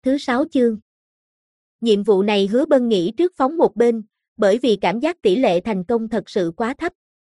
thứ 6 chương. Nhiệm vụ này Hứa Bân nghĩ trước phóng một bên, bởi vì cảm giác tỷ lệ thành công thật sự quá thấp.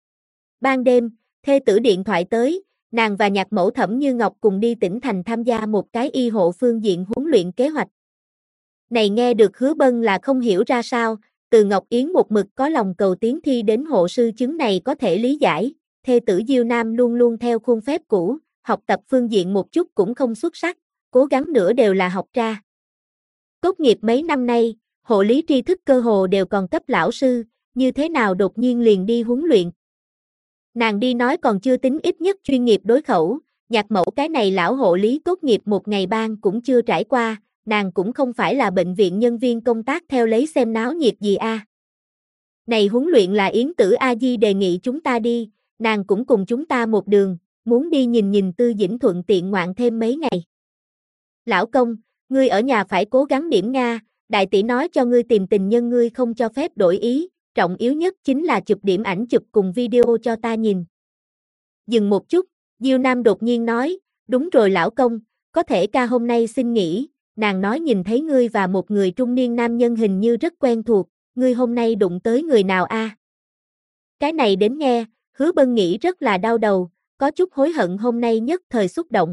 Ban đêm, thê tử điện thoại tới, nàng và nhạc mẫu Thẩm Như Ngọc cùng đi tỉnh thành tham gia một cái y hộ phương diện huấn luyện kế hoạch. Này nghe được Hứa Bân là không hiểu ra sao, từ Ngọc Yến một mực có lòng cầu tiến thi đến hộ sư chứng này có thể lý giải, thê tử Diêu Nam luôn luôn theo khuôn phép cũ, học tập phương diện một chút cũng không xuất sắc, cố gắng nữa đều là học tra. Tốt nghiệp mấy năm nay, hộ lý tri thức cơ hồ đều còn cấp lão sư, như thế nào đột nhiên liền đi huấn luyện. Nàng đi nói còn chưa tính ít nhất chuyên nghiệp đối khẩu, nhạc mẫu cái này lão hộ lý tốt nghiệp một ngày ban cũng chưa trải qua, nàng cũng không phải là bệnh viện nhân viên công tác theo lấy xem náo nhiệt gì a. Này huấn luyện là Yến Tử A Di đề nghị chúng ta đi, nàng cũng cùng chúng ta một đường, muốn đi nhìn nhìn Tư Dĩnh thuận tiện ngoạn thêm mấy ngày. Lão công, ngươi ở nhà phải cố gắng điểm Nga, đại tỷ nói cho ngươi tìm tình nhân ngươi không cho phép đổi ý, trọng yếu nhất chính là chụp điểm ảnh chụp cùng video cho ta nhìn. Dừng một chút, Diêu Nam đột nhiên nói, đúng rồi lão công, có thể ca hôm nay xin nghỉ, nàng nói nhìn thấy ngươi và một người trung niên nam nhân hình như rất quen thuộc, ngươi hôm nay đụng tới người nào a? Cái này đến nghe, Hứa Bân nghĩ rất là đau đầu, có chút hối hận hôm nay nhất thời xúc động.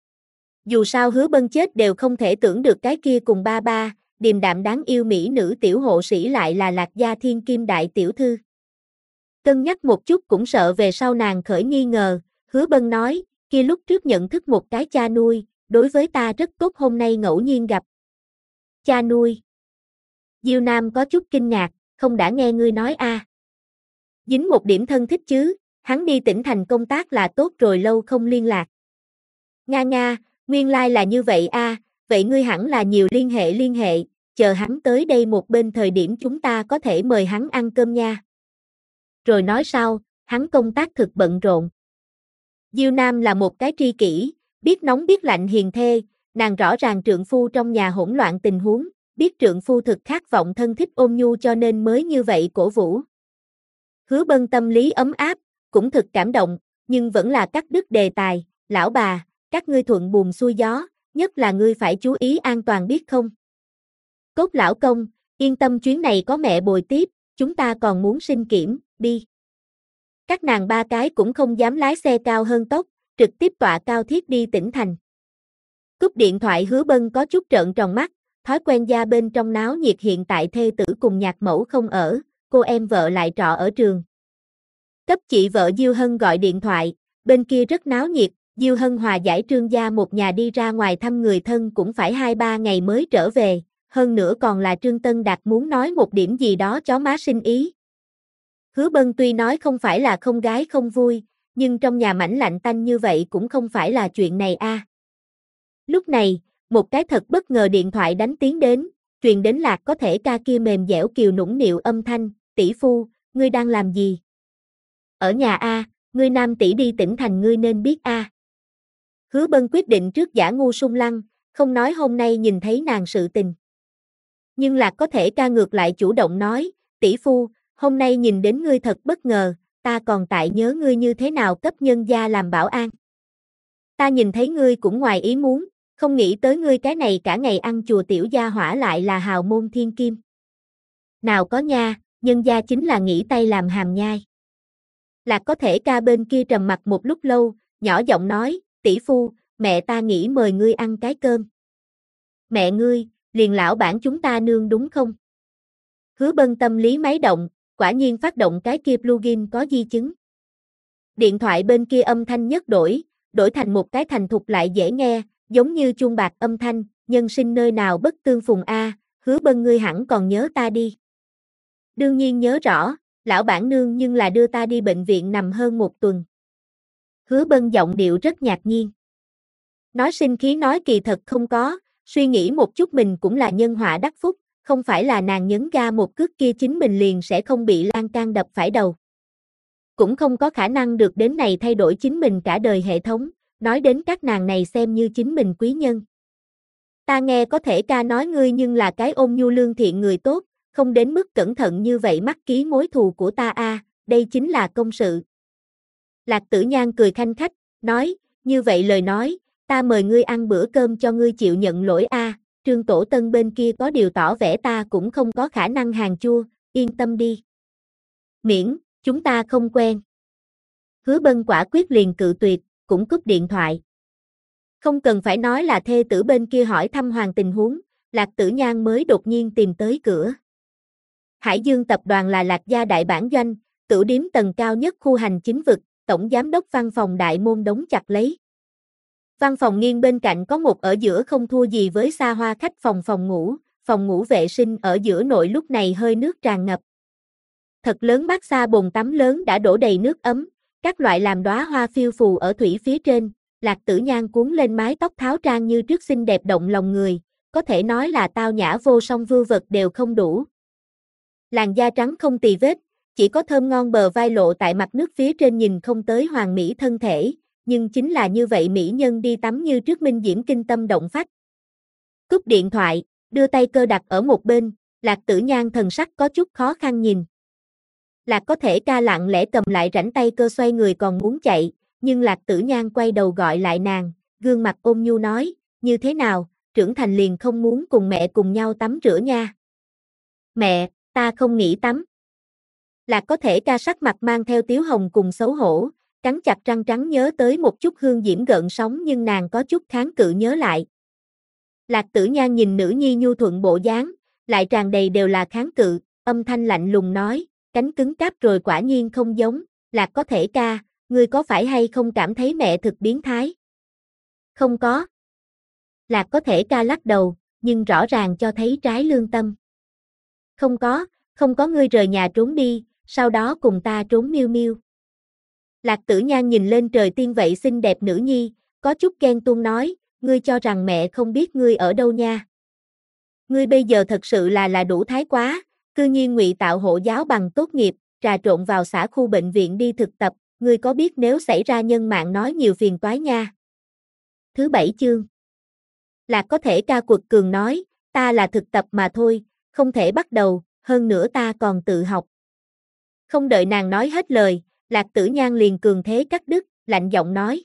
Dù sao Hứa Bân chết đều không thể tưởng được cái kia cùng ba ba, điềm đạm đáng yêu mỹ nữ tiểu hộ sĩ lại là Lạc Gia thiên kim đại tiểu thư. Cân nhắc một chút cũng sợ về sau nàng khởi nghi ngờ, Hứa Bân nói, kia lúc trước nhận thức một cái cha nuôi, đối với ta rất tốt hôm nay ngẫu nhiên gặp. Cha nuôi. Diêu Nam có chút kinh ngạc, không đã nghe ngươi nói a? Dính một điểm thân thích chứ, hắn đi tỉnh thành công tác là tốt rồi lâu không liên lạc. Nga nga, nguyên lai là như vậy a, vậy ngươi hẳn là nhiều liên hệ, chờ hắn tới đây một bên thời điểm chúng ta có thể mời hắn ăn cơm nha. Rồi nói sau, hắn công tác thực bận rộn. Diêu Nam là một cái tri kỷ, biết nóng biết lạnh hiền thê, nàng rõ ràng trượng phu trong nhà hỗn loạn tình huống, biết trượng phu thực khát vọng thân thích ôn nhu cho nên mới như vậy cổ vũ. Hứa Bân tâm lý ấm áp, cũng thực cảm động, nhưng vẫn là cắt đứt đề tài, lão bà, các ngươi thuận buồm xuôi gió, nhất là ngươi phải chú ý an toàn biết không? Cốt lão công, yên tâm chuyến này có mẹ bồi tiếp, chúng ta còn muốn sinh kiểm, đi. Các nàng ba cái cũng không dám lái xe cao hơn tốc, trực tiếp tọa cao thiết đi tỉnh thành. Cúp điện thoại Hứa Bân có chút trợn tròn mắt, thói quen gia bên trong náo nhiệt hiện tại thê tử cùng nhạc mẫu không ở, cô em vợ lại trọ ở trường. Cấp chị vợ Diêu Hân gọi điện thoại, bên kia rất náo nhiệt, Diêu Hân hòa giải Trương gia một nhà đi ra ngoài thăm người thân cũng phải 2-3 ngày mới trở về, hơn nữa còn là Trương Tân Đạt muốn nói một điểm gì đó chó má sinh ý. Hứa Bân tuy nói không phải là không gái không vui, nhưng trong nhà mảnh lạnh tanh như vậy cũng không phải là chuyện này a. Lúc này, một cái thật bất ngờ điện thoại đánh tiếng đến, truyền đến Lạc có thể ca kia mềm dẻo kiều nũng nịu âm thanh, tỷ phu, ngươi đang làm gì? Ở nhà a, ngươi nam tỷ đi tỉnh thành ngươi nên biết a. Hứa Bân quyết định trước giả ngu sung lăng, không nói hôm nay nhìn thấy nàng sự tình. Nhưng Lạc có thể ca ngược lại chủ động nói, tỷ phu, hôm nay nhìn đến ngươi thật bất ngờ, ta còn tại nhớ ngươi như thế nào cấp nhân gia làm bảo an. Ta nhìn thấy ngươi cũng ngoài ý muốn, không nghĩ tới ngươi cái này cả ngày ăn chùa tiểu gia hỏa lại là hào môn thiên kim. Nào có nha, nhân gia chính là nghỉ tay làm hàm nhai. Lạc có thể ca bên kia trầm mặt một lúc lâu, nhỏ giọng nói, tỷ phu, mẹ ta nghĩ mời ngươi ăn cái cơm. Mẹ ngươi, liền lão bản chúng ta nương đúng không? Hứa Bân tâm lý máy động, quả nhiên phát động cái kia plugin có di chứng. Điện thoại bên kia âm thanh nhất đổi thành một cái thành thục lại dễ nghe, giống như chuông bạc âm thanh, nhân sinh nơi nào bất tương phùng a, Hứa Bân ngươi hẳn còn nhớ ta đi. Đương nhiên nhớ rõ, lão bản nương nhưng là đưa ta đi bệnh viện nằm hơn một tuần. Hứa Bân giọng điệu rất ngạc nhiên. Nói sinh khí nói kỳ thật không có, suy nghĩ một chút mình cũng là nhân họa đắc phúc, không phải là nàng nhấn ga một cước kia chính mình liền sẽ không bị lan can đập phải đầu. Cũng không có khả năng được đến này thay đổi chính mình cả đời hệ thống, nói đến các nàng này xem như chính mình quý nhân. Ta nghe có thể ca nói ngươi nhưng là cái ôn nhu lương thiện người tốt, không đến mức cẩn thận như vậy mắc ký mối thù của ta a, đây chính là công sự. Lạc Tử Nhan cười khanh khách, nói, như vậy lời nói, ta mời ngươi ăn bữa cơm cho ngươi chịu nhận lỗi a, Trương Tổ Tân bên kia có điều tỏ vẻ ta cũng không có khả năng hàng chua, yên tâm đi. Miễn, chúng ta không quen. Hứa Bân quả quyết liền cự tuyệt, cũng cúp điện thoại. Không cần phải nói là thê tử bên kia hỏi thăm Hoàng tình huống, Lạc Tử Nhan mới đột nhiên tìm tới cửa. Hải Dương tập đoàn là Lạc gia đại bản doanh, tửu điếm tầng cao nhất khu hành chính vực, tổng giám đốc văn phòng đại môn đóng chặt lấy. Văn phòng nghiêng bên cạnh có một ở giữa không thua gì với xa hoa khách phòng ngủ vệ sinh ở giữa nội lúc này hơi nước tràn ngập. Thật lớn bát xa bồn tắm lớn đã đổ đầy nước ấm, các loại làm đóa hoa phiêu phù ở thủy phía trên, Lạc Tử Nhan cuốn lên mái tóc tháo trang như trước xinh đẹp động lòng người, có thể nói là tao nhã vô song vưu vật đều không đủ. Làn da trắng không tì vết, chỉ có thơm ngon bờ vai lộ tại mặt nước phía trên nhìn không tới hoàn mỹ thân thể, nhưng chính là như vậy mỹ nhân đi tắm như trước minh diễm kinh tâm động phách. Cúp điện thoại, đưa tay cơ đặt ở một bên, Lạc Tử Nhan thần sắc có chút khó khăn nhìn. Lạc có thể ca lặng lẽ cầm lại rảnh tay cơ xoay người còn muốn chạy, nhưng Lạc Tử Nhan quay đầu gọi lại nàng, gương mặt ôn nhu nói, như thế nào, trưởng thành liền không muốn cùng mẹ cùng nhau tắm rửa nha. Mẹ, ta không nghĩ tắm. Lạc có thể ca sắc mặt mang theo tiếu hồng cùng xấu hổ, cắn chặt răng trắng nhớ tới một chút hương diễm gợn sóng nhưng nàng có chút kháng cự nhớ lại. Lạc Tử Nhan nhìn nữ nhi nhu thuận bộ dáng, lại tràn đầy đều là kháng cự, âm thanh lạnh lùng nói, cánh cứng cáp rồi quả nhiên không giống, Lạc có thể ca, ngươi có phải hay không cảm thấy mẹ thực biến thái? Không có. Lạc có thể ca lắc đầu, nhưng rõ ràng cho thấy trái lương tâm. Không có ngươi rời nhà trốn đi, sau đó cùng ta trốn miêu miêu. Lạc Tử Nhan nhìn lên trời tiên vậy xinh đẹp nữ nhi, có chút ghen tuông nói, ngươi cho rằng mẹ không biết ngươi ở đâu nha. Ngươi bây giờ thật sự là đủ thái quá, cư nhiên ngụy tạo hộ giáo bằng tốt nghiệp, trà trộn vào xã khu bệnh viện đi thực tập, ngươi có biết nếu xảy ra nhân mạng nói nhiều phiền toái nha. Thứ 7 chương. Lạc có thể ca quật cường nói, ta là thực tập mà thôi, không thể bắt đầu, hơn nữa ta còn tự học. Không đợi nàng nói hết lời, Lạc Tử Nhan liền cường thế cắt đứt, lạnh giọng nói.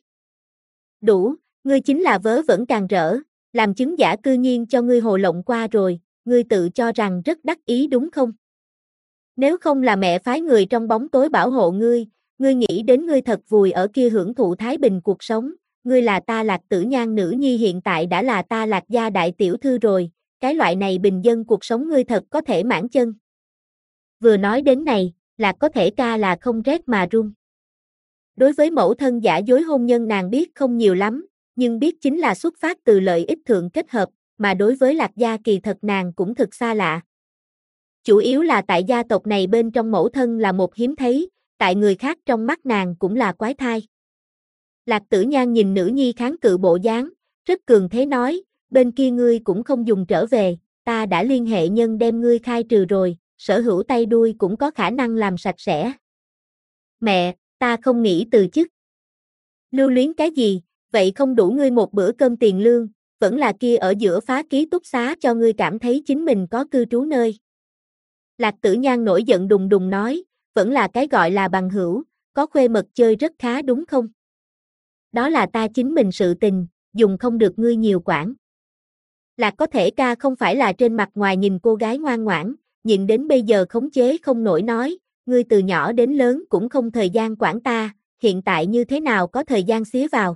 Đủ, ngươi chính là vớ vẩn càng rỡ, làm chứng giả cư nhiên cho ngươi hồ lộng qua rồi, ngươi tự cho rằng rất đắc ý đúng không? Nếu không là mẹ phái người trong bóng tối bảo hộ ngươi nghĩ đến ngươi thật vùi ở kia hưởng thụ thái bình cuộc sống, ngươi là ta Lạc Tử Nhan nữ nhi hiện tại đã là ta Lạc gia đại tiểu thư rồi, cái loại này bình dân cuộc sống ngươi thật có thể mãn chân. Vừa nói đến này, Lạc có thể ca là không rét mà run. Đối với mẫu thân giả dối hôn nhân nàng biết không nhiều lắm, nhưng biết chính là xuất phát từ lợi ích thượng kết hợp, mà đối với Lạc gia kỳ thật nàng cũng thực xa lạ. Chủ yếu là tại gia tộc này bên trong mẫu thân là một hiếm thấy, tại người khác trong mắt nàng cũng là quái thai. Lạc Tử Nhan nhìn nữ nhi kháng cự bộ dáng, rất cường thế nói, bên kia ngươi cũng không dùng trở về, ta đã liên hệ nhân đem ngươi khai trừ rồi, sở hữu tay đuôi cũng có khả năng làm sạch sẽ. Mẹ, ta không nghĩ từ chức. Lưu luyến cái gì, vậy không đủ ngươi một bữa cơm tiền lương, vẫn là kia ở giữa phá ký túc xá cho ngươi cảm thấy chính mình có cư trú nơi. Lạc Tử Nhan nổi giận đùng đùng nói, vẫn là cái gọi là bằng hữu, có khuê mật chơi rất khá đúng không? Đó là ta chính mình sự tình, dùng không được ngươi nhiều quản. Lạc có thể ca không phải là trên mặt ngoài nhìn cô gái ngoan ngoãn, nhìn đến bây giờ khống chế không nổi nói, ngươi từ nhỏ đến lớn cũng không thời gian quản ta, hiện tại như thế nào có thời gian xía vào.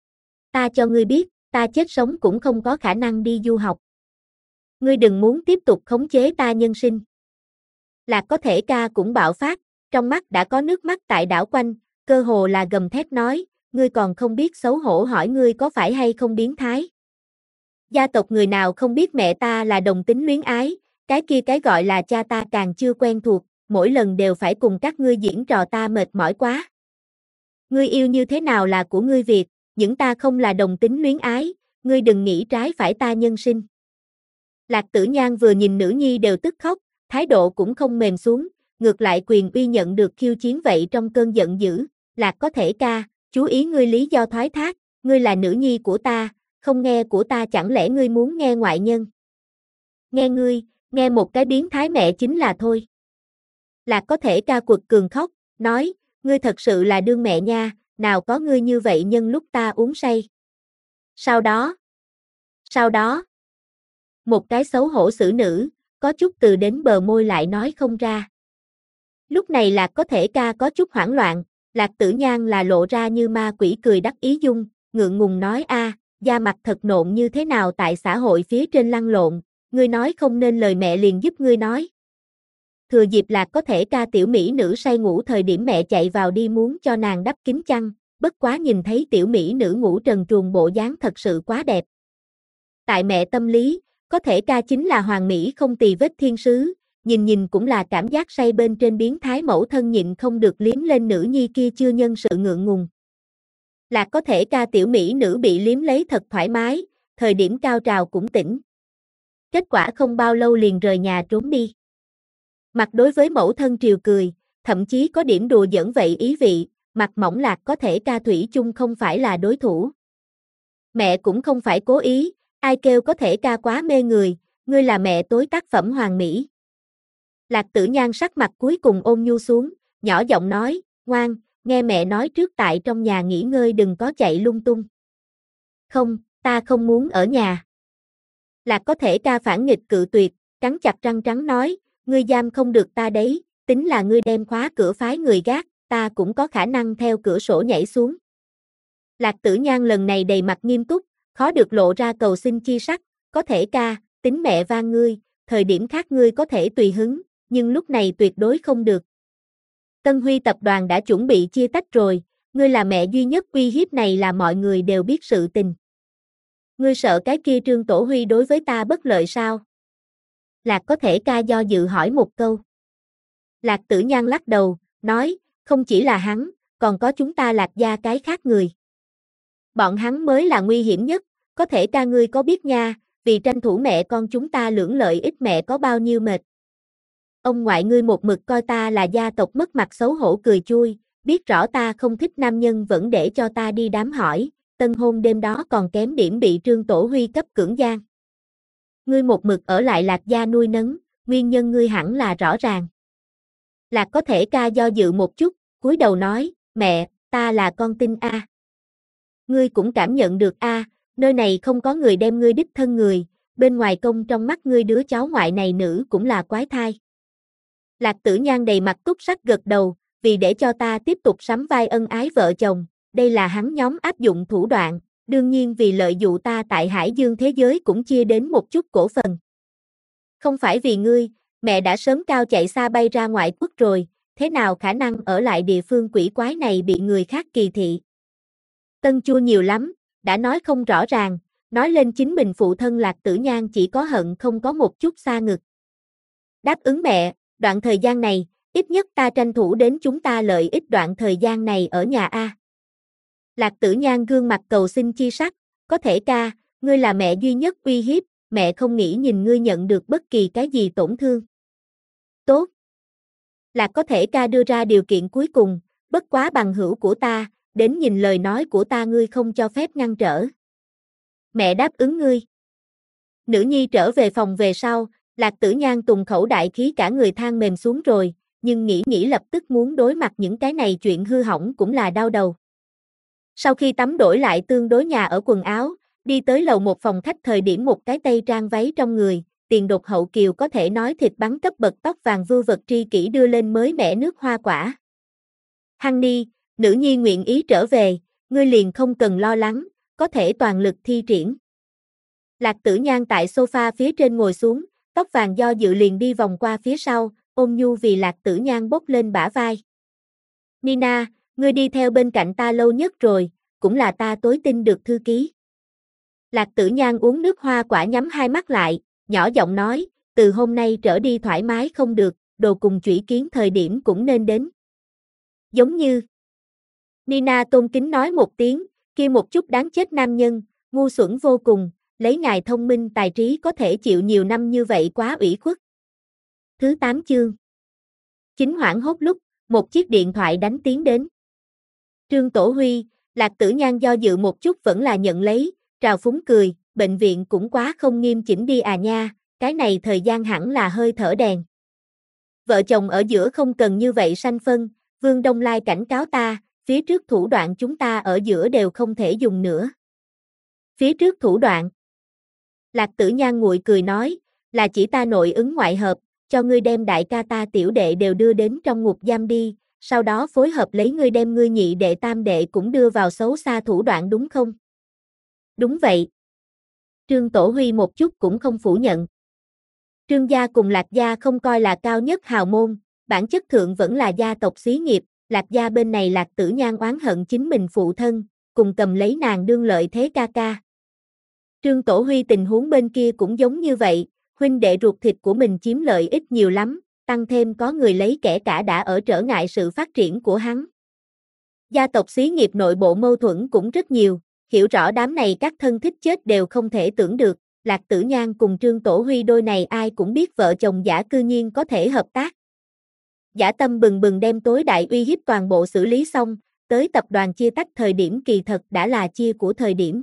Ta cho ngươi biết, ta chết sống cũng không có khả năng đi du học. Ngươi đừng muốn tiếp tục khống chế ta nhân sinh. Lạc có thể ca cũng bạo phát, trong mắt đã có nước mắt tại đảo quanh, cơ hồ là gầm thét nói, ngươi còn không biết xấu hổ hỏi ngươi có phải hay không biến thái. Gia tộc người nào không biết mẹ ta là đồng tính luyến ái, cái kia cái gọi là cha ta càng chưa quen thuộc, mỗi lần đều phải cùng các ngươi diễn trò ta mệt mỏi quá. Ngươi yêu như thế nào là của ngươi việc, những ta không là đồng tính luyến ái, ngươi đừng nghĩ trái phải ta nhân sinh. Lạc Tử Nhan vừa nhìn nữ nhi đều tức khóc, thái độ cũng không mềm xuống, ngược lại quyền uy nhận được khiêu chiến vậy trong cơn giận dữ, Lạc có thể ca, chú ý ngươi lý do thoái thác, ngươi là nữ nhi của ta, không nghe của ta chẳng lẽ ngươi muốn nghe ngoại nhân. Nghe ngươi, nghe một cái biến thái mẹ chính là thôi. Lạc có thể ca quật cường khóc, nói, ngươi thật sự là đương mẹ nha, nào có ngươi như vậy nhân lúc ta uống say. Sau đó, Một cái xấu hổ xử nữ, có chút từ đến bờ môi lại nói không ra. Lúc này Lạc có thể ca có chút hoảng loạn, Lạc Tử Nhan là lộ ra như ma quỷ cười đắc ý dung, ngượng ngùng nói da mặt thật nộn như thế nào tại xã hội phía trên lăn lộn, ngươi nói không nên lời mẹ liền giúp ngươi nói. Thừa dịp Lạc có thể ca tiểu mỹ nữ say ngủ thời điểm mẹ chạy vào đi muốn cho nàng đắp kín chăn, bất quá nhìn thấy tiểu mỹ nữ ngủ trần truồng bộ dáng thật sự quá đẹp. Tại mẹ tâm lý, có thể ca chính là hoàng mỹ không tì vết thiên sứ, nhìn cũng là cảm giác say bên trên biến thái mẫu thân nhịn không được liếm lên nữ nhi kia chưa nhân sự ngượng ngùng. Lạc có thể ca tiểu mỹ nữ bị liếm lấy thật thoải mái, thời điểm cao trào cũng tỉnh. Kết quả không bao lâu liền rời nhà trốn đi. Mặt đối với mẫu thân triều cười, thậm chí có điểm đùa giỡn vậy ý vị, mặt mỏng Lạc có thể ca thủy chung không phải là đối thủ. Mẹ cũng không phải cố ý, ai kêu có thể ca quá mê người, ngươi là mẹ tối tác phẩm hoàn mỹ. Lạc Tử Nhan sắc mặt cuối cùng ôn nhu xuống, nhỏ giọng nói, ngoan, nghe mẹ nói trước tại trong nhà nghỉ ngơi đừng có chạy lung tung. Không, ta không muốn ở nhà. Lạc có thể ca phản nghịch cự tuyệt, cắn chặt răng trắng nói, ngươi giam không được ta đấy, tính là ngươi đem khóa cửa phái người gác, ta cũng có khả năng theo cửa sổ nhảy xuống. Lạc Tử Nhan lần này đầy mặt nghiêm túc, khó được lộ ra cầu xin chi sắc, có thể ca, tính mẹ van ngươi, thời điểm khác ngươi có thể tùy hứng, nhưng lúc này tuyệt đối không được. Tân Huy tập đoàn đã chuẩn bị chia tách rồi, ngươi là mẹ duy nhất uy hiếp này là mọi người đều biết sự tình. Ngươi sợ cái kia Trương Tổ Huy đối với ta bất lợi sao? Lạc có thể ca do dự hỏi một câu. Lạc Tử Nhan lắc đầu, nói, không chỉ là hắn, còn có chúng ta Lạc gia cái khác người. Bọn hắn mới là nguy hiểm nhất, có thể ca ngươi có biết nha, vì tranh thủ mẹ con chúng ta lưỡng lợi ích mẹ có bao nhiêu mệt. Ông ngoại ngươi một mực coi ta là gia tộc mất mặt xấu hổ cười chui, biết rõ ta không thích nam nhân vẫn để cho ta đi đám hỏi, tân hôn đêm đó còn kém điểm bị Trương Tổ Huy cấp cưỡng gian. Ngươi một mực ở lại Lạc gia nuôi nấng, nguyên nhân ngươi hẳn là rõ ràng. Lạc có thể ca do dự một chút, cúi đầu nói, mẹ, ta là con tin a. Ngươi cũng cảm nhận được a, nơi này không có người đem ngươi đích thân người, bên ngoài công trong mắt ngươi đứa cháu ngoại này nữ cũng là quái thai. Lạc Tử Nhan đầy mặt túc sắc gật đầu, vì để cho ta tiếp tục sắm vai ân ái vợ chồng, đây là hắn nhóm áp dụng thủ đoạn, đương nhiên vì lợi dụ ta tại Hải Dương thế giới cũng chia đến một chút cổ phần. Không phải vì ngươi, mẹ đã sớm cao chạy xa bay ra ngoại quốc rồi, thế nào khả năng ở lại địa phương quỷ quái này bị người khác kỳ thị. Tân chua nhiều lắm, đã nói không rõ ràng, nói lên chính mình phụ thân Lạc Tử Nhan chỉ có hận không có một chút xa ngực. Đáp ứng mẹ, đoạn thời gian này, ít nhất ta tranh thủ đến chúng ta lợi ích đoạn thời gian này ở nhà a. Lạc Tử Nhan gương mặt cầu xin chi sắc, có thể ca, ngươi là mẹ duy nhất uy hiếp, mẹ không nghĩ nhìn ngươi nhận được bất kỳ cái gì tổn thương. Tốt. Lạc có thể ca đưa ra điều kiện cuối cùng, bất quá bằng hữu của ta, đến nhìn lời nói của ta ngươi không cho phép ngăn trở. Mẹ đáp ứng ngươi. Nữ nhi trở về phòng về sau, Lạc Tử Nhan tùng khẩu đại khí cả người than mềm xuống rồi, nhưng nghĩ lập tức muốn đối mặt những cái này chuyện hư hỏng cũng là đau đầu. Sau khi tắm đổi lại tương đối nhà ở quần áo, đi tới lầu một phòng khách thời điểm một cái tây trang váy trong người, tiền đột hậu kiều có thể nói thịt bắn cấp bậc tóc vàng vưu vật tri kỷ đưa lên mới mẻ nước hoa quả. Honey, nữ nhi nguyện ý trở về, ngươi liền không cần lo lắng, có thể toàn lực thi triển. Lạc Tử Nhan tại sofa phía trên ngồi xuống, tóc vàng do dự liền đi vòng qua phía sau, ôn nhu vì Lạc Tử Nhan bốc lên bả vai. Nina, ngươi đi theo bên cạnh ta lâu nhất rồi, cũng là ta tối tin được thư ký. Lạc Tử Nhan uống nước hoa quả nhắm hai mắt lại, nhỏ giọng nói, từ hôm nay trở đi thoải mái không được, đồ cùng chủy kiến thời điểm cũng nên đến. Giống như. Nina tôn kính nói một tiếng, kia một chút đáng chết nam nhân, ngu xuẩn vô cùng, lấy ngài thông minh tài trí có thể chịu nhiều năm như vậy quá ủy khuất. Thứ 8 chương. Chính hoảng hốt lúc, một chiếc điện thoại đánh tiếng đến. Trương Tổ Huy, Lạc Tử Nhan do dự một chút vẫn là nhận lấy, trào phúng cười, bệnh viện cũng quá không nghiêm chỉnh đi à nha, cái này thời gian hẳn là hơi thở đèn. Vợ chồng ở giữa không cần như vậy sanh phân, Vương Đông Lai cảnh cáo ta, phía trước thủ đoạn chúng ta ở giữa đều không thể dùng nữa. Phía trước thủ đoạn. Lạc Tử Nhan nguội cười nói, là chỉ ta nội ứng ngoại hợp, cho ngươi đem đại ca ta tiểu đệ đều đưa đến trong ngục giam đi, sau đó phối hợp lấy ngươi đem ngươi nhị đệ tam đệ cũng đưa vào xấu xa thủ đoạn đúng không? Đúng vậy. Trương Tổ Huy một chút cũng không phủ nhận. Trương gia cùng Lạc gia không coi là cao nhất hào môn, bản chất thượng vẫn là gia tộc xí nghiệp, Lạc gia bên này Lạc Tử Nhan oán hận chính mình phụ thân, cùng cầm lấy nàng đương lợi thế ca ca. Trương Tổ Huy tình huống bên kia cũng giống như vậy, huynh đệ ruột thịt của mình chiếm lợi ích nhiều lắm, tăng thêm có người lấy kẻ cả đã ở trở ngại sự phát triển của hắn. Gia tộc xí nghiệp nội bộ mâu thuẫn cũng rất nhiều, hiểu rõ đám này các thân thích chết đều không thể tưởng được, Lạc Tử Nhan cùng Trương Tổ Huy đôi này ai cũng biết vợ chồng giả cư nhiên có thể hợp tác. Giả tâm bừng bừng đem tối đại uy hiếp toàn bộ xử lý xong, tới tập đoàn chia tách thời điểm kỳ thật đã là chia của thời điểm.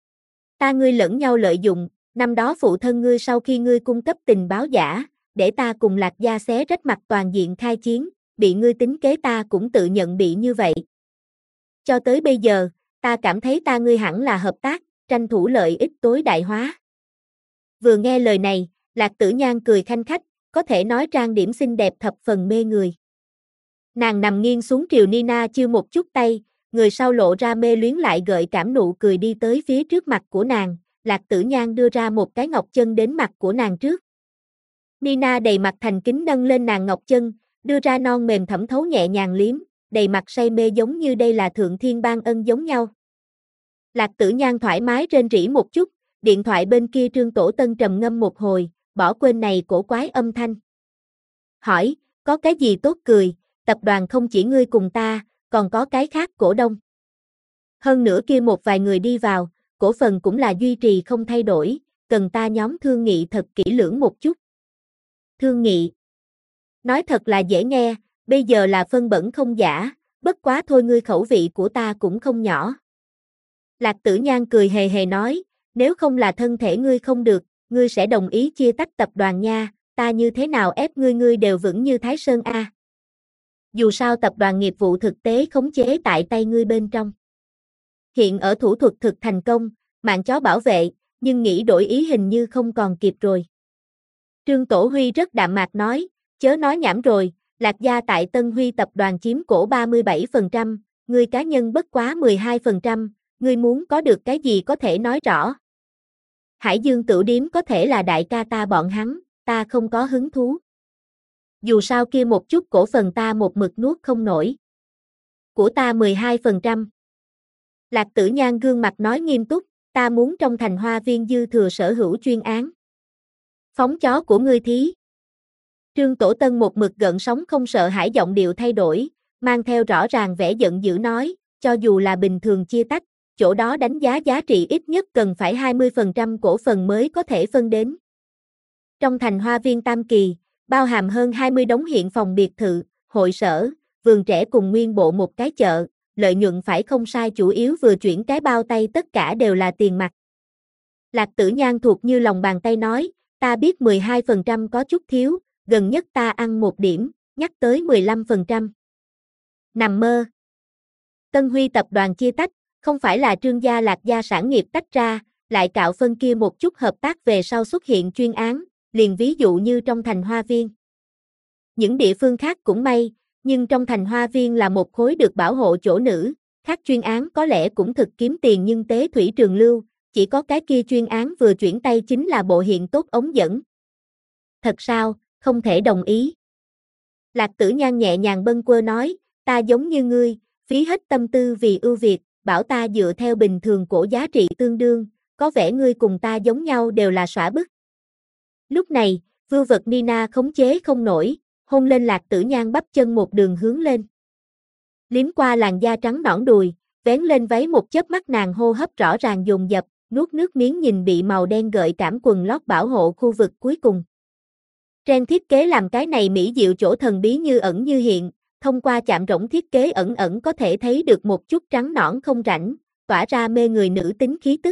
Ta ngươi lẫn nhau lợi dụng, năm đó phụ thân ngươi sau khi ngươi cung cấp tình báo giả, để ta cùng Lạc gia xé rách mặt toàn diện khai chiến, bị ngươi tính kế ta cũng tự nhận bị như vậy. Cho tới bây giờ, ta cảm thấy ta ngươi hẳn là hợp tác, tranh thủ lợi ích tối đại hóa. Vừa nghe lời này, Lạc Tử Nhan cười khanh khách, có thể nói trang điểm xinh đẹp thập phần mê người. Nàng nằm nghiêng xuống triều Nina chiêu một chút tay, người sau lộ ra mê luyến lại gợi cảm nụ cười đi tới phía trước mặt của nàng, Lạc Tử Nhan đưa ra một cái ngọc chân đến mặt của nàng trước. Nina đầy mặt thành kính nâng lên nàng ngọc chân, đưa ra non mềm thẩm thấu nhẹ nhàng liếm, đầy mặt say mê giống như đây là thượng thiên ban ân giống nhau. Lạc Tử Nhan thoải mái rên rỉ một chút, điện thoại bên kia Trương Tổ Tân trầm ngâm một hồi, bỏ quên này cổ quái âm thanh. Hỏi, có cái gì tốt cười, tập đoàn không chỉ ngươi cùng ta, còn có cái khác cổ đông. Hơn nữa kia một vài người đi vào, cổ phần cũng là duy trì không thay đổi, cần ta nhóm thương nghị thật kỹ lưỡng một chút. Thương nghị. Nói thật là dễ nghe, bây giờ là phân bẩn không giả, bất quá thôi ngươi khẩu vị của ta cũng không nhỏ. Lạc Tử Nhan cười hề hề nói, nếu không là thân thể ngươi không được, ngươi sẽ đồng ý chia tách tập đoàn nha, ta như thế nào ép ngươi đều vững như Thái Sơn a. Dù sao tập đoàn nghiệp vụ thực tế khống chế tại tay ngươi bên trong. Hiện ở thủ thuật thực thành công, mạng chó bảo vệ, nhưng nghĩ đổi ý hình như không còn kịp rồi. Trương Tổ Huy rất đạm mạc nói, chớ nói nhảm rồi, Lạc gia tại Tân Huy tập đoàn chiếm cổ 37%, ngươi cá nhân bất quá 12%, ngươi muốn có được cái gì có thể nói rõ. Hải Dương Tửu Điếm có thể là đại ca ta bọn hắn, ta không có hứng thú. Dù sao kia một chút cổ phần ta một mực nuốt không nổi. Của ta 12%. Lạc Tử Nhan gương mặt nói nghiêm túc, ta muốn trong thành Hoa Viên dư thừa sở hữu chuyên án. Phóng chó của ngươi thí. Trương Tổ Tân một mực gợn sóng không sợ hãi giọng điệu thay đổi, mang theo rõ ràng vẻ giận dữ nói, cho dù là bình thường chia tách, chỗ đó đánh giá giá trị ít nhất cần phải 20% cổ phần mới có thể phân đến. Trong thành Hoa Viên Tam Kỳ, bao hàm hơn 20 đống hiện phòng biệt thự, hội sở, vườn trẻ cùng nguyên bộ một cái chợ, lợi nhuận phải không sai chủ yếu vừa chuyển cái bao tay tất cả đều là tiền mặt. Lạc Tử Nhan thuộc như lòng bàn tay nói, ta biết 12% có chút thiếu, gần nhất ta ăn một điểm, nhắc tới 15%. Nằm mơ. Tân Huy tập đoàn chia tách, không phải là Trương gia Lạc gia sản nghiệp tách ra, lại cạo phân kia một chút hợp tác về sau xuất hiện chuyên án, liền ví dụ như trong thành Hoa Viên. Những địa phương khác cũng may, nhưng trong thành Hoa Viên là một khối được bảo hộ chỗ nữ, khác chuyên án có lẽ cũng thực kiếm tiền nhưng tế thủy trường lưu, chỉ có cái kia chuyên án vừa chuyển tay chính là bộ hiện tốt ống dẫn. Thật sao, không thể đồng ý. Lạc Tử Nhan nhẹ nhàng bâng quơ nói, ta giống như ngươi, phí hết tâm tư vì ưu việt, bảo ta dựa theo bình thường cổ giá trị tương đương, có vẻ ngươi cùng ta giống nhau đều là xõa bức. Lúc này, vưu vật Nina khống chế không nổi, hôn lên Lạc Tử Nhan bắp chân một đường hướng lên. Liếm qua làn da trắng nõn đùi, vén lên váy một chớp mắt nàng hô hấp rõ ràng dồn dập, nuốt nước miếng nhìn bị màu đen gợi cảm quần lót bảo hộ khu vực cuối cùng. Trend thiết kế làm cái này mỹ diệu chỗ thần bí như ẩn như hiện, thông qua chạm rỗng thiết kế ẩn ẩn có thể thấy được một chút trắng nõn không rãnh, tỏa ra mê người nữ tính khí tức.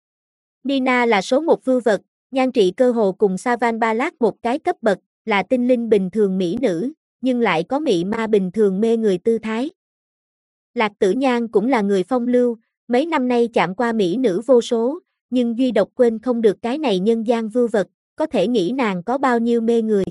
Nina là số một vưu vật, nhan trị cơ hồ cùng Savan Balak một cái cấp bậc, là tinh linh bình thường mỹ nữ, nhưng lại có mị ma bình thường mê người tư thái. Lạc Tử Nhan cũng là người phong lưu, mấy năm nay chạm qua mỹ nữ vô số, nhưng duy độc quên không được cái này nhân gian vưu vật, có thể nghĩ nàng có bao nhiêu mê người.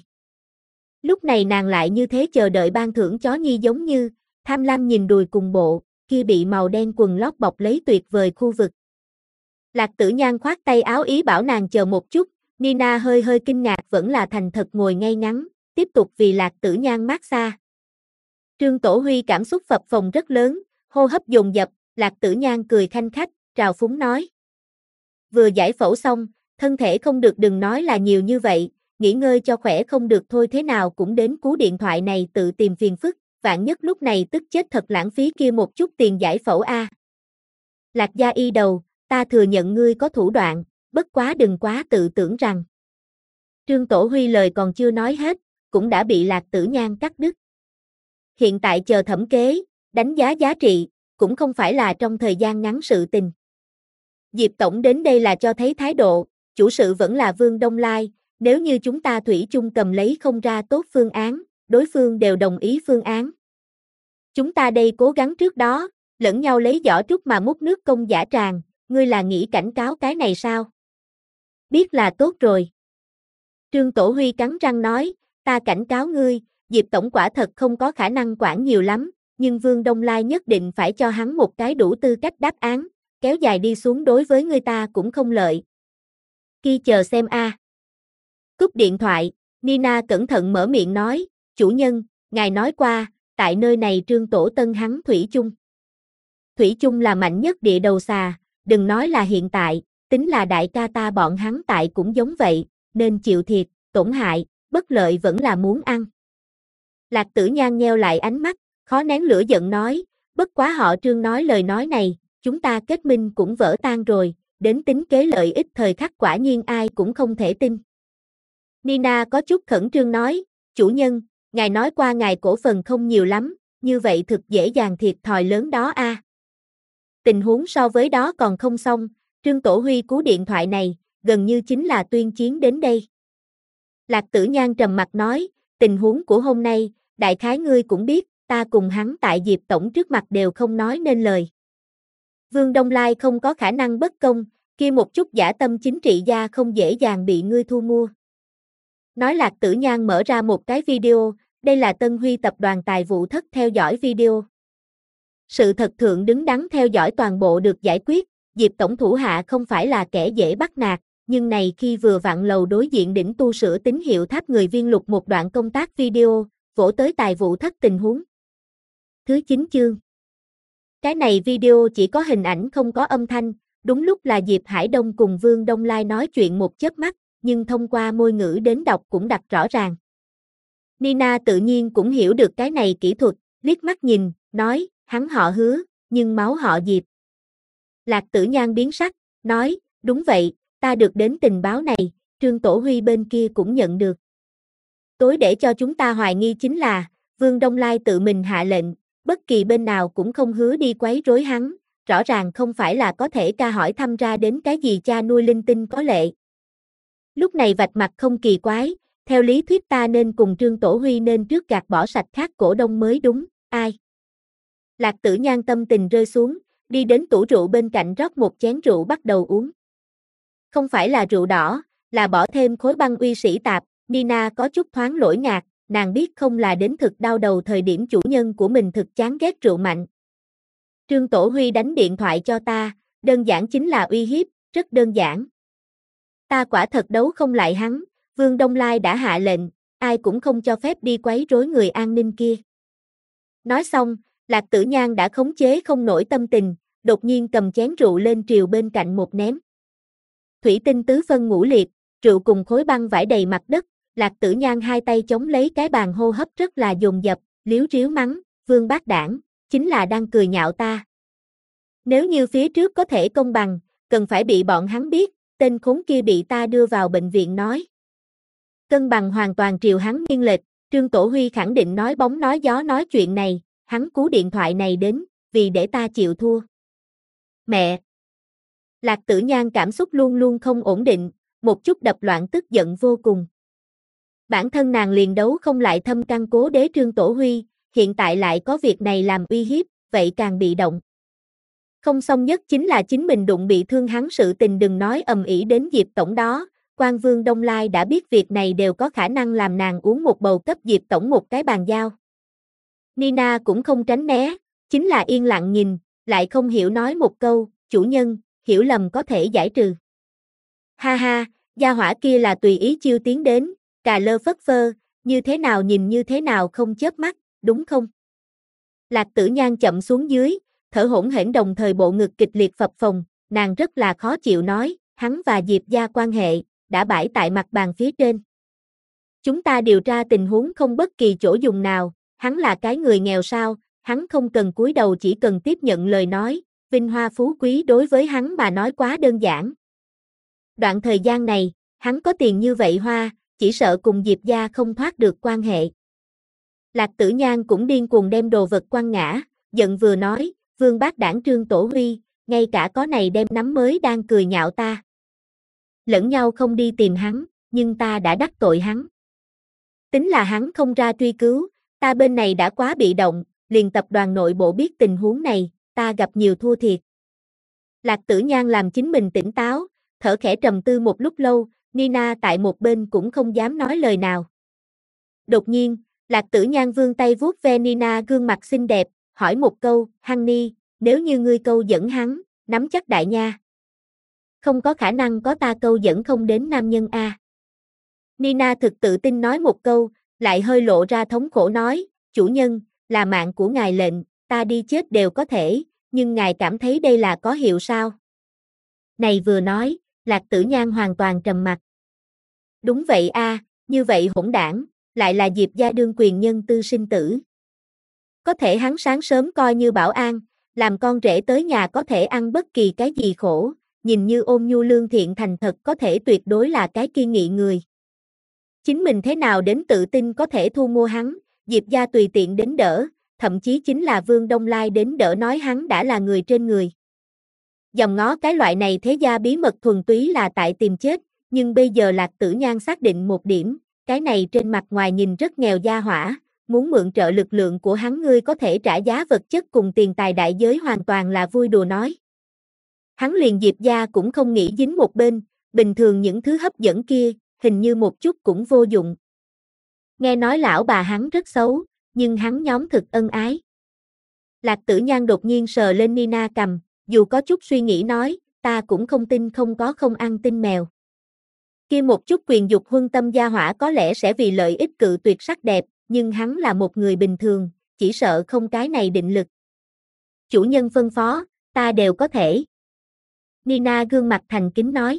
Lúc này nàng lại như thế chờ đợi ban thưởng chó nhi giống như, tham lam nhìn đùi cùng bộ, kia bị màu đen quần lót bọc lấy tuyệt vời khu vực. Lạc Tử Nhan khoát tay áo ý bảo nàng chờ một chút, Nina hơi hơi kinh ngạc vẫn là thành thật ngồi ngay ngắn, tiếp tục vì Lạc Tử Nhan massage. Trương Tổ Huy cảm xúc phập phồng rất lớn, hô hấp dồn dập, Lạc Tử Nhan cười khanh khách, trào phúng nói. Vừa giải phẫu xong, thân thể không được đừng nói là nhiều như vậy, nghỉ ngơi cho khỏe không được thôi thế nào cũng đến cú điện thoại này tự tìm phiền phức, vạn nhất lúc này tức chết thật lãng phí kia một chút tiền giải phẫu a. Lạc Gia Y đầu, ta thừa nhận ngươi có thủ đoạn, bất quá đừng quá tự tưởng rằng. Trương Tổ Huy lời còn chưa nói hết, cũng đã bị Lạc Tử Nhan cắt đứt. Hiện tại chờ thẩm kế, đánh giá giá trị, cũng không phải là trong thời gian ngắn sự tình. Diệp Tổng đến đây là cho thấy thái độ, chủ sự vẫn là Vương Đông Lai, nếu như chúng ta thủy chung cầm lấy không ra tốt phương án, đối phương đều đồng ý phương án. Chúng ta đây cố gắng trước đó, lẫn nhau lấy giỏ trúc mà múc nước công giả tràng, ngươi là nghĩ cảnh cáo cái này sao? Biết là tốt rồi. Trương Tổ Huy cắn răng nói, ta cảnh cáo ngươi, Diệp Tổng quả thật không có khả năng quản nhiều lắm, nhưng Vương Đông Lai nhất định phải cho hắn một cái đủ tư cách đáp án, kéo dài đi xuống đối với người ta cũng không lợi. Khi chờ xem a. Cúp điện thoại, Nina cẩn thận mở miệng nói, chủ nhân, ngài nói qua, tại nơi này Trương Tổ Tân hắn thủy chung. Thủy chung là mạnh nhất địa đầu xà, đừng nói là hiện tại, tính là đại ca ta bọn hắn tại cũng giống vậy, nên chịu thiệt, tổn hại, bất lợi vẫn là muốn ăn. Lạc Tử Nhan nheo lại ánh mắt, khó nén lửa giận nói, bất quá họ Trương nói lời nói này, chúng ta kết minh cũng vỡ tan rồi, đến tính kế lợi ích thời khắc quả nhiên ai cũng không thể tin. Nina có chút khẩn trương nói, chủ nhân, ngài nói qua ngài cổ phần không nhiều lắm, như vậy thực dễ dàng thiệt thòi lớn đó a. Tình huống so với đó còn không xong, Trương Tổ Huy cú điện thoại này, gần như chính là tuyên chiến đến đây. Lạc Tử Nhan trầm mặt nói, tình huống của hôm nay, đại khái ngươi cũng biết, ta cùng hắn tại Diệp Tổng trước mặt đều không nói nên lời. Vương Đông Lai không có khả năng bất công, kia một chút giả tâm chính trị gia không dễ dàng bị ngươi thu mua. Nói Lạc Tử Nhan mở ra một cái video, đây là Tân Huy tập đoàn tài vụ thất theo dõi video. Sự thật thượng đứng đắn theo dõi toàn bộ được giải quyết, Diệp Tổng thủ hạ không phải là kẻ dễ bắt nạt, nhưng này khi vừa vặn lầu đối diện đỉnh tu sửa tín hiệu tháp người viên lục một đoạn công tác video, vỗ tới tài vụ thất tình huống. Thứ 9 chương. Cái này video chỉ có hình ảnh không có âm thanh, đúng lúc là Diệp Hải Đông cùng Vương Đông Lai nói chuyện một chớp mắt, nhưng thông qua môi ngữ đến đọc cũng đặt rõ ràng. Nina tự nhiên cũng hiểu được cái này kỹ thuật, liếc mắt nhìn, nói, hắn họ Hứa, nhưng máu họ Diệp. Lạc Tử Nhan biến sắc, nói, đúng vậy, ta được đến tình báo này, Trương Tổ Huy bên kia cũng nhận được. Tối để cho chúng ta hoài nghi chính là, Vương Đông Lai tự mình hạ lệnh, bất kỳ bên nào cũng không hứa đi quấy rối hắn, rõ ràng không phải là có thể ca hỏi thăm ra đến cái gì cha nuôi linh tinh có lệ. Lúc này vạch mặt không kỳ quái, theo lý thuyết ta nên cùng Trương Tổ Huy nên trước gạt bỏ sạch khác cổ đông mới đúng, ai? Lạc Tử Nhan tâm tình rơi xuống, đi đến tủ rượu bên cạnh rót một chén rượu bắt đầu uống. Không phải là rượu đỏ, là bỏ thêm khối băng uy sĩ tạp, Nina có chút thoáng lỗi ngạc, nàng biết không là đến thực đau đầu thời điểm chủ nhân của mình thực chán ghét rượu mạnh. Trương Tổ Huy đánh điện thoại cho ta, đơn giản chính là uy hiếp, rất đơn giản. Ta quả thật đấu không lại hắn, Vương Đông Lai đã hạ lệnh, ai cũng không cho phép đi quấy rối người an ninh kia. Nói xong, Lạc Tử Nhan đã khống chế không nổi tâm tình, đột nhiên cầm chén rượu lên triều bên cạnh một ném. Thủy tinh tứ phân ngũ liệt, rượu cùng khối băng vãi đầy mặt đất, Lạc Tử Nhan hai tay chống lấy cái bàn hô hấp rất là dồn dập, liếu riếu mắng, Vương bác đảng, chính là đang cười nhạo ta. Nếu như phía trước có thể công bằng, cần phải bị bọn hắn biết, tên khốn kia bị ta đưa vào bệnh viện nói. Cân bằng hoàn toàn triều hắn nghiêng lệch, Trương Tổ Huy khẳng định nói bóng nói gió nói chuyện này, hắn cú điện thoại này đến, vì để ta chịu thua. Mẹ! Lạc Tử Nhan cảm xúc luôn luôn không ổn định, một chút đập loạn tức giận vô cùng. Bản thân nàng liền đấu không lại thâm căn cố đế Trương Tổ Huy, hiện tại lại có việc này làm uy hiếp, vậy càng bị động. Không xong nhất chính là chính mình đụng bị thương hắn, sự tình đừng nói ầm ĩ đến Diệp Tổng đó, Quan Vương Đông Lai đã biết việc này đều có khả năng làm nàng uống một bầu cấp Diệp Tổng một cái bàn giao. Nina cũng không tránh né, chính là yên lặng nhìn, lại không hiểu nói một câu, chủ nhân, hiểu lầm có thể giải trừ. Ha ha, gia hỏa kia là tùy ý chiêu tiến đến, cà lơ phất phơ, như thế nào nhìn như thế nào không chớp mắt, đúng không? Lạc Tử Nhan chậm xuống dưới, thở hổn hển đồng thời bộ ngực kịch liệt phập phồng, nàng rất là khó chịu nói, hắn và Diệp gia quan hệ, đã bãi tại mặt bàn phía trên. Chúng ta điều tra tình huống không bất kỳ chỗ dùng nào, hắn là cái người nghèo sao, hắn không cần cúi đầu chỉ cần tiếp nhận lời nói, vinh hoa phú quý đối với hắn mà nói quá đơn giản. Đoạn thời gian này, hắn có tiền như vậy hoa, chỉ sợ cùng Diệp gia không thoát được quan hệ. Lạc Tử Nhan cũng điên cuồng đem đồ vật quăng ngã, giận vừa nói, Vương bác đảng Trương Tổ Huy, ngay cả có này đem nắm mới đang cười nhạo ta. Lẫn nhau không đi tìm hắn, nhưng ta đã đắc tội hắn. Tính là hắn không ra truy cứu, ta bên này đã quá bị động, liền tập đoàn nội bộ biết tình huống này, ta gặp nhiều thua thiệt. Lạc Tử Nhan làm chính mình tỉnh táo, thở khẽ trầm tư một lúc lâu, Nina tại một bên cũng không dám nói lời nào. Đột nhiên, Lạc Tử Nhan vươn tay vuốt ve Nina gương mặt xinh đẹp, hỏi một câu, Honey, nếu như ngươi câu dẫn hắn, nắm chắc đại nha. Không có khả năng có ta câu dẫn không đến nam nhân a. Nina thực tự tin nói một câu, lại hơi lộ ra thống khổ nói, chủ nhân, là mạng của ngài lệnh, ta đi chết đều có thể, nhưng ngài cảm thấy đây là có hiệu sao? Này vừa nói, Lạc Tử Nhan hoàn toàn trầm mặc. Đúng vậy a, như vậy hỗn đảng, lại là Diệp gia đương quyền nhân tư sinh tử. Có thể hắn sáng sớm coi như bảo an, làm con rể tới nhà có thể ăn bất kỳ cái gì khổ, nhìn như ôn nhu lương thiện thành thật có thể tuyệt đối là cái kiên nghị người. Chính mình thế nào đến tự tin có thể thu mua hắn, Diệp gia tùy tiện đến đỡ, thậm chí chính là Vương Đông Lai đến đỡ nói hắn đã là người trên người. Dòng ngó cái loại này thế gia bí mật thuần túy là tại tìm chết, nhưng bây giờ Lạc Tử Nhan xác định một điểm, cái này trên mặt ngoài nhìn rất nghèo gia hỏa, muốn mượn trợ lực lượng của hắn ngươi có thể trả giá vật chất cùng tiền tài đại giới hoàn toàn là vui đùa nói. Hắn liền Diệp gia cũng không nghĩ dính một bên, bình thường những thứ hấp dẫn kia, hình như một chút cũng vô dụng. Nghe nói lão bà hắn rất xấu, nhưng hắn nhóm thực ân ái. Lạc Tử Nhan đột nhiên sờ lên Nina cằm, dù có chút suy nghĩ nói, ta cũng không tin không có không ăn tin mèo. Kia một chút quyền dục huân tâm gia hỏa có lẽ sẽ vì lợi ích cự tuyệt sắc đẹp, nhưng hắn là một người bình thường, chỉ sợ không cái này định lực. Chủ nhân phân phó, ta đều có thể. Nina gương mặt thành kính nói.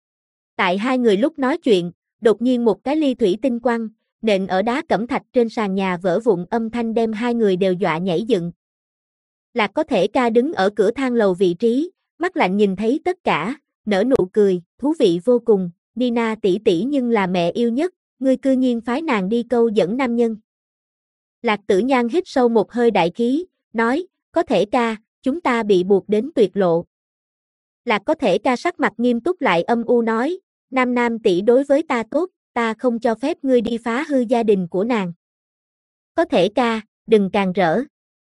Tại hai người lúc nói chuyện, đột nhiên một cái ly thủy tinh quăng, nện ở đá cẩm thạch trên sàn nhà vỡ vụn âm thanh đem hai người đều dọa nhảy dựng. Lạc có thể ca đứng ở cửa thang lầu vị trí, mắt lạnh nhìn thấy tất cả, nở nụ cười, thú vị vô cùng, Nina tỷ tỷ nhưng là mẹ yêu nhất, ngươi cư nhiên phái nàng đi câu dẫn nam nhân. Lạc Tử Nhan hít sâu một hơi đại khí, nói, có thể ca, chúng ta bị buộc đến tuyệt lộ. Lạc có thể ca sắc mặt nghiêm túc lại âm u nói, Nam tỷ đối với ta tốt, ta không cho phép ngươi đi phá hư gia đình của nàng. Có thể ca, đừng càng rỡ.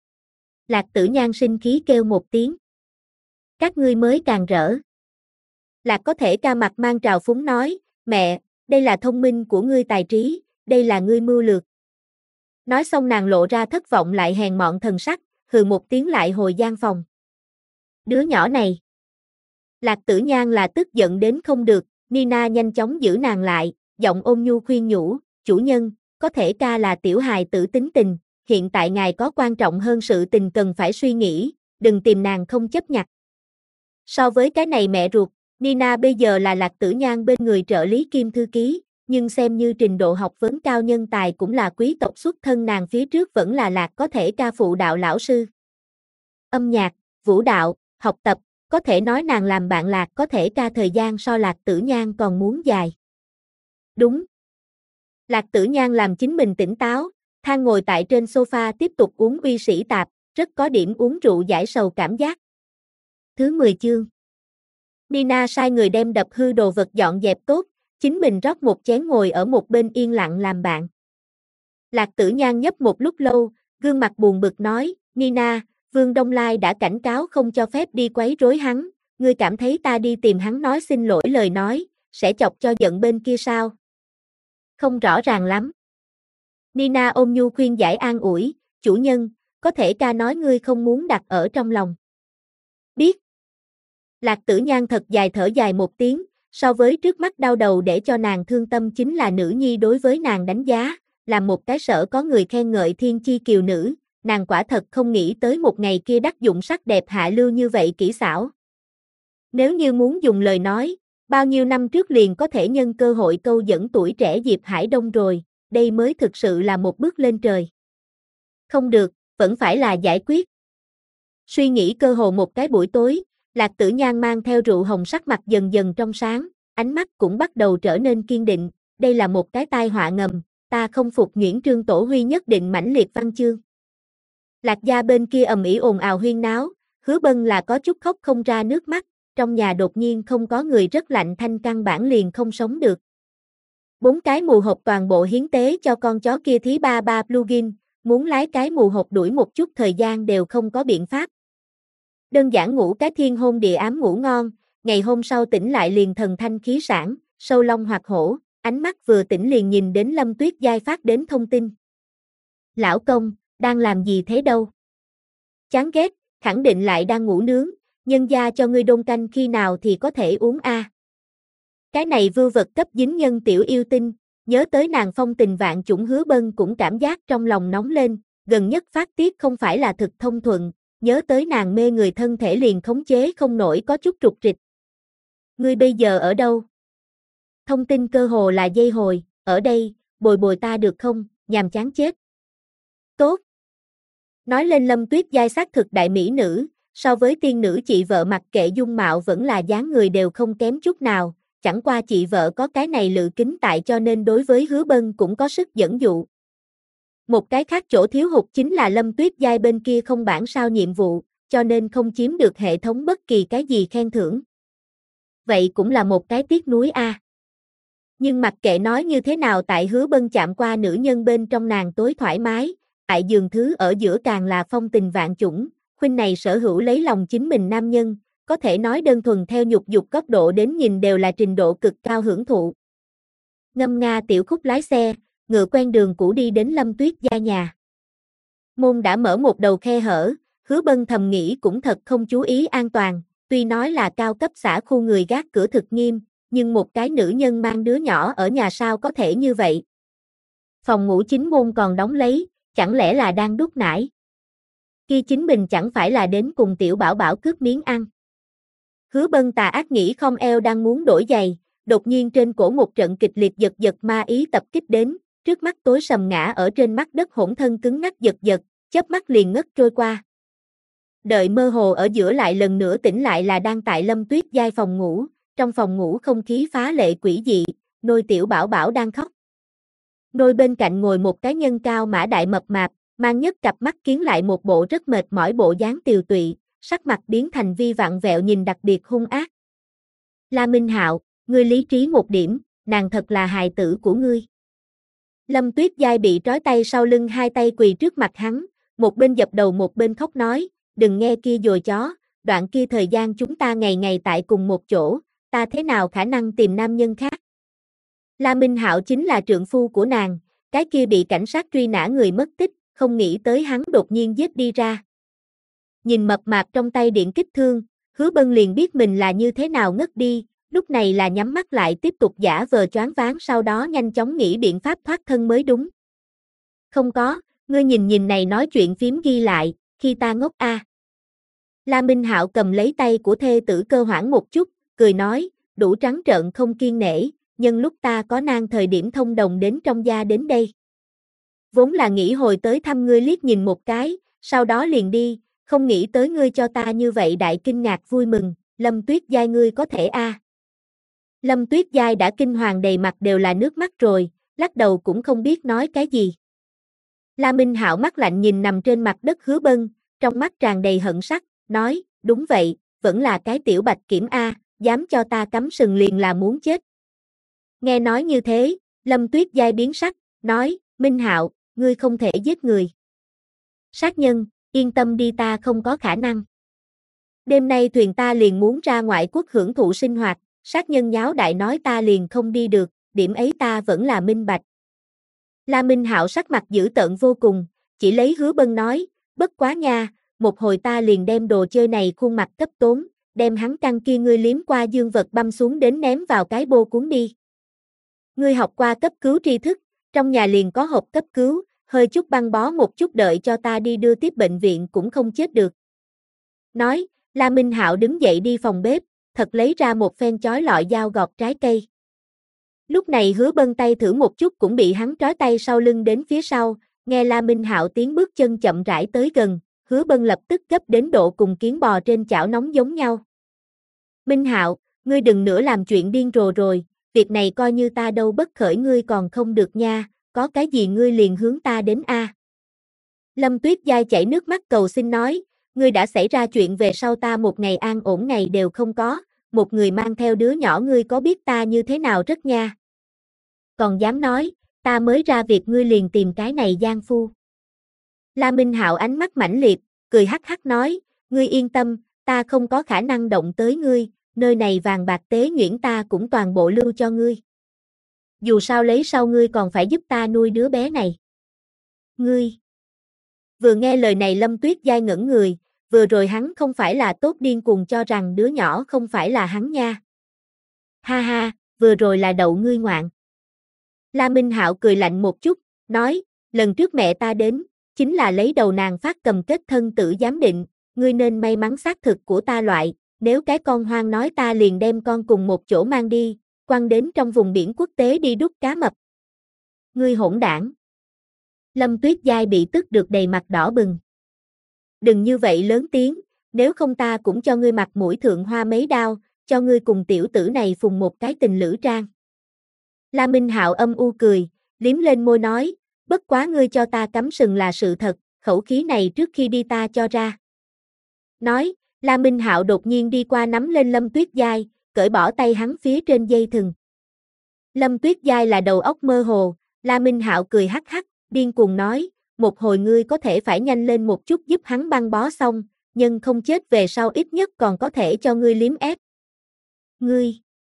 Lạc Tử Nhan sinh khí kêu một tiếng. Các ngươi mới càng rỡ. Lạc có thể ca mặt mang trào phúng nói, mẹ, đây là thông minh của ngươi tài trí, đây là ngươi mưu lược. Nói xong nàng lộ ra thất vọng lại hèn mọn thần sắc, hừ một tiếng lại hồi gian phòng. Đứa nhỏ này. Lạc Tử Nhan là tức giận đến không được, Nina nhanh chóng giữ nàng lại, giọng ôn nhu khuyên nhủ, chủ nhân, có thể ca là tiểu hài tử tính tình, hiện tại ngài có quan trọng hơn sự tình cần phải suy nghĩ, đừng tìm nàng không chấp nhặt. So với cái này mẹ ruột, Nina bây giờ là Lạc Tử Nhan bên người trợ lý kim thư ký, nhưng xem như trình độ học vấn cao nhân tài cũng là quý tộc xuất thân nàng phía trước vẫn là Lạc có thể ca phụ đạo lão sư. Âm nhạc, vũ đạo, học tập, có thể nói nàng làm bạn Lạc có thể ca thời gian so Lạc Tử Nhan còn muốn dài. Đúng. Lạc Tử Nhan làm chính mình tỉnh táo, than ngồi tại trên sofa tiếp tục uống uy sĩ tạp, rất có điểm uống rượu giải sầu cảm giác. Thứ 10 chương. Nina sai người đem đập hư đồ vật dọn dẹp tốt, chính mình rót một chén ngồi ở một bên yên lặng làm bạn. Lạc Tử Nhan nhấp một lúc lâu, gương mặt buồn bực nói, Nina, Vương Đông Lai đã cảnh cáo không cho phép đi quấy rối hắn, ngươi cảm thấy ta đi tìm hắn nói xin lỗi lời nói, sẽ chọc cho giận bên kia sao? Không rõ ràng lắm. Nina ôm nhu khuyên giải an ủi, chủ nhân, có thể ca nói ngươi không muốn đặt ở trong lòng. Biết. Lạc Tử Nhan thật dài thở dài một tiếng, so với trước mắt đau đầu để cho nàng thương tâm chính là nữ nhi đối với nàng đánh giá, là một cái sở có người khen ngợi thiên chi kiều nữ, nàng quả thật không nghĩ tới một ngày kia đắc dụng sắc đẹp hạ lưu như vậy kỹ xảo. Nếu như muốn dùng lời nói, bao nhiêu năm trước liền có thể nhân cơ hội câu dẫn tuổi trẻ Diệp Hải Đông rồi, đây mới thực sự là một bước lên trời. Không được, vẫn phải là giải quyết. Suy nghĩ cơ hồ một cái buổi tối, Lạc Tử Nhan mang theo rượu hồng sắc mặt dần dần trong sáng, ánh mắt cũng bắt đầu trở nên kiên định, đây là một cái tai họa ngầm, ta không phục Nguyễn Trương Tổ Huy nhất định mãnh liệt văn chương. Lạc gia bên kia ầm ĩ ồn ào huyên náo, Hứa Bân là có chút khóc không ra nước mắt, trong nhà đột nhiên không có người rất lạnh thanh căn bản liền không sống được. 4 cái mù hộp toàn bộ hiến tế cho con chó kia thí ba plugin, muốn lái cái mù hộp đuổi một chút thời gian đều không có biện pháp. Đơn giản ngủ cái thiên hôn địa ám ngủ ngon, ngày hôm sau tỉnh lại liền thần thanh khí sản, sâu long hoặc hổ, ánh mắt vừa tỉnh liền nhìn đến Lâm Tuyết Giai phát đến thông tin. Lão công, đang làm gì thế đâu? Chán ghét, khẳng định lại đang ngủ nướng, nhân gia cho ngươi đôn canh khi nào thì có thể uống a. Cái này vưu vật cấp dính nhân tiểu yêu tinh, nhớ tới nàng phong tình vạn chủng Hứa Bân cũng cảm giác trong lòng nóng lên, gần nhất phát tiết không phải là thực thông thuận, nhớ tới nàng mê người thân thể liền khống chế không nổi có chút trục trịch. Ngươi bây giờ ở đâu? Thông tin cơ hồ là dây hồi, ở đây, bồi bồi ta được không, nhàm chán chết. Tốt. Nói lên Lâm Tuyết Giai xác thực đại mỹ nữ, so với tiên nữ chị vợ mặc kệ dung mạo vẫn là dáng người đều không kém chút nào, chẳng qua chị vợ có cái này lự kính tại cho nên đối với Hứa Bân cũng có sức dẫn dụ. Một cái khác chỗ thiếu hụt chính là Lâm Tuyết Giai bên kia không bản sao nhiệm vụ, cho nên không chiếm được hệ thống bất kỳ cái gì khen thưởng. Vậy cũng là một cái tiếc nuối a. Nhưng mặc kệ nói như thế nào tại Hứa Bân chạm qua nữ nhân bên trong nàng tối thoải mái, tại giường thứ ở giữa càng là phong tình vạn chủng, khuynh này sở hữu lấy lòng chính mình nam nhân, có thể nói đơn thuần theo nhục dục góc độ đến nhìn đều là trình độ cực cao hưởng thụ. Ngâm nga tiểu khúc lái xe, ngựa quen đường cũ đi đến Lâm Tuyết Giai nhà. Môn đã mở một đầu khe hở, Hứa Bân thầm nghĩ cũng thật không chú ý an toàn, tuy nói là cao cấp xã khu người gác cửa thực nghiêm, nhưng một cái nữ nhân mang đứa nhỏ ở nhà sao có thể như vậy. Phòng ngủ chính môn còn đóng lấy, chẳng lẽ là đang đút nải. Kia chính mình chẳng phải là đến cùng tiểu bảo bảo cướp miếng ăn. Hứa Bân tà ác nghĩ không eo đang muốn đổi giày, đột nhiên trên cổ một trận kịch liệt giật giật ma ý tập kích đến, trước mắt tối sầm ngã ở trên mắt đất hỗn thân cứng ngắc giật giật, chớp mắt liền ngất trôi qua. Đợi mơ hồ ở giữa lại lần nữa tỉnh lại là đang tại Lâm Tuyết Giai phòng ngủ, trong phòng ngủ không khí phá lệ quỷ dị, nôi tiểu bảo bảo đang khóc. Nôi bên cạnh ngồi một cái nhân cao mã đại mập mạp, mang nhất cặp mắt kiến lại một bộ rất mệt mỏi bộ dáng tiều tụy, sắc mặt biến thành vi vặn vẹo nhìn đặc biệt hung ác. La Minh Hạo, ngươi lý trí một điểm, nàng thật là hài tử của ngươi. Lâm Tuyết Giai bị trói tay sau lưng hai tay quỳ trước mặt hắn, một bên dập đầu một bên khóc nói, đừng nghe kia dồi chó, đoạn kia thời gian chúng ta ngày ngày tại cùng một chỗ, ta thế nào khả năng tìm nam nhân khác. La Minh Hạo chính là trượng phu của nàng, cái kia bị cảnh sát truy nã người mất tích, không nghĩ tới hắn đột nhiên giết đi ra. Nhìn mập mạp trong tay điện kích thương, Hứa Bân liền biết mình là như thế nào ngất đi, lúc này là nhắm mắt lại tiếp tục giả vờ choáng váng sau đó nhanh chóng nghĩ biện pháp thoát thân mới đúng. Không có, ngươi nhìn này nói chuyện phím ghi lại, khi ta ngốc a. La Minh Hạo cầm lấy tay của thê tử cơ hoảng một chút, cười nói, đủ trắng trợn không kiên nể, nhân lúc ta có nan thời điểm thông đồng đến trong gia đến đây. Vốn là nghĩ hồi tới thăm ngươi liếc nhìn một cái, sau đó liền đi, không nghĩ tới ngươi cho ta như vậy đại kinh ngạc vui mừng, Lâm Tuyết Giai ngươi có thể a. Lâm Tuyết Giai đã kinh hoàng đầy mặt đều là nước mắt rồi, lắc đầu cũng không biết nói cái gì. La Minh Hạo mắt lạnh nhìn nằm trên mặt đất Hứa Bân, trong mắt tràn đầy hận sắc, nói, đúng vậy, vẫn là cái tiểu bạch kiểm a, dám cho ta cắm sừng liền là muốn chết. Nghe nói như thế, Lâm Tuyết Giai biến sắc, nói, Minh Hạo, ngươi không thể giết người. Sát nhân, yên tâm đi ta không có khả năng. Đêm nay thuyền ta liền muốn ra ngoại quốc hưởng thụ sinh hoạt, sát nhân nháo đại nói ta liền không đi được, điểm ấy ta vẫn là minh bạch. La Minh Hạo sắc mặt dữ tợn vô cùng, chỉ lấy Hứa Bân nói, bất quá nha, một hồi ta liền đem đồ chơi này khuôn mặt cấp tốn, đem hắn căng kia ngươi liếm qua dương vật băm xuống đến ném vào cái bô cuốn đi. Ngươi học qua cấp cứu tri thức, trong nhà liền có hộp cấp cứu, hơi chút băng bó một chút đợi cho ta đi đưa tiếp bệnh viện cũng không chết được. Nói, La Minh Hạo đứng dậy đi phòng bếp, thật lấy ra một phen chói lọi dao gọt trái cây. Lúc này Hứa Bân tay thử một chút cũng bị hắn trói tay sau lưng đến phía sau, nghe La Minh Hạo tiếng bước chân chậm rãi tới gần, Hứa Bân lập tức gấp đến độ cùng kiến bò trên chảo nóng giống nhau. Minh Hạo, ngươi đừng nữa làm chuyện điên rồ rồi, việc này coi như ta đâu bất khởi ngươi còn không được nha, có cái gì ngươi liền hướng ta đến a. Lâm Tuyết Giai chảy nước mắt cầu xin nói, ngươi đã xảy ra chuyện về sau ta một ngày an ổn ngày đều không có, một người mang theo đứa nhỏ ngươi có biết ta như thế nào rất nha. Còn dám nói, ta mới ra việc ngươi liền tìm cái này giang phu. La Minh Hạo ánh mắt mãnh liệt, cười hắc hắc nói, ngươi yên tâm, ta không có khả năng động tới ngươi, nơi này vàng bạc tế nhuyễn ta cũng toàn bộ lưu cho ngươi. Dù sao lấy sau ngươi còn phải giúp ta nuôi đứa bé này. Ngươi. Vừa nghe lời này Lâm Tuyết Giai ngẩn người, vừa rồi hắn không phải là tốt điên cuồng cho rằng đứa nhỏ không phải là hắn nha. Ha ha, vừa rồi là đậu ngươi ngoạn. La Minh Hạo cười lạnh một chút, nói, lần trước mẹ ta đến, chính là lấy đầu nàng phát cầm kết thân tử giám định, ngươi nên may mắn xác thực của ta loại, nếu cái con hoang nói ta liền đem con cùng một chỗ mang đi, quăng đến trong vùng biển quốc tế đi đút cá mập. Ngươi hỗn đảng. Lâm Tuyết Giai bị tức được đầy mặt đỏ bừng. Đừng như vậy lớn tiếng, nếu không ta cũng cho ngươi mặt mũi thượng hoa mấy đao, cho ngươi cùng tiểu tử này phùng một cái tình lữ trang. La Minh Hạo âm u cười, liếm lên môi nói, bất quá ngươi cho ta cắm sừng là sự thật, khẩu khí này trước khi đi ta cho ra. Nói, La Minh Hạo đột nhiên đi qua nắm lên Lâm Tuyết Giai, cởi bỏ tay hắn phía trên dây thừng. Lâm Tuyết Giai là đầu óc mơ hồ, La Minh Hạo cười hắc hắc, điên cuồng nói, một hồi ngươi có thể phải nhanh lên một chút giúp hắn băng bó xong, nhưng không chết về sau ít nhất còn có thể cho ngươi liếm ép. Ngươi.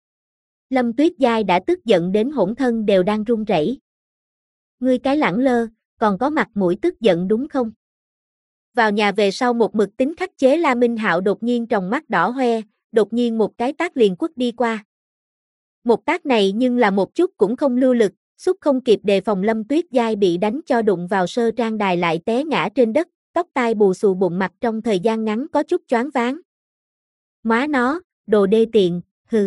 Lâm Tuyết Giai đã tức giận đến hỗn thân đều đang run rẩy. Ngươi cái lẳng lơ, còn có mặt mũi tức giận đúng không? Vào nhà về sau một mực tính khắc chế La Minh Hạo đột nhiên tròng mắt đỏ hoe, đột nhiên một cái tát liền quất đi qua. Một tát này nhưng là một chút cũng không lưu lực, xúc không kịp đề phòng Lâm Tuyết Giai bị đánh cho đụng vào sơ trang đài lại té ngã trên đất, tóc tai bù xù bụng mặt trong thời gian ngắn có chút choáng váng. Má nó, đồ đê tiện, hừ.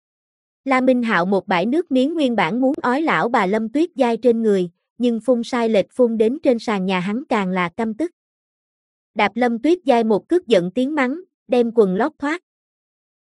La Minh Hạo một bãi nước miếng nguyên bản muốn ói lão bà Lâm Tuyết Giai trên người, nhưng phun sai lệch phun đến trên sàn nhà hắn càng là căm tức. Đạp Lâm Tuyết Giai một cước giận tiếng mắng, đem quần lót thoát.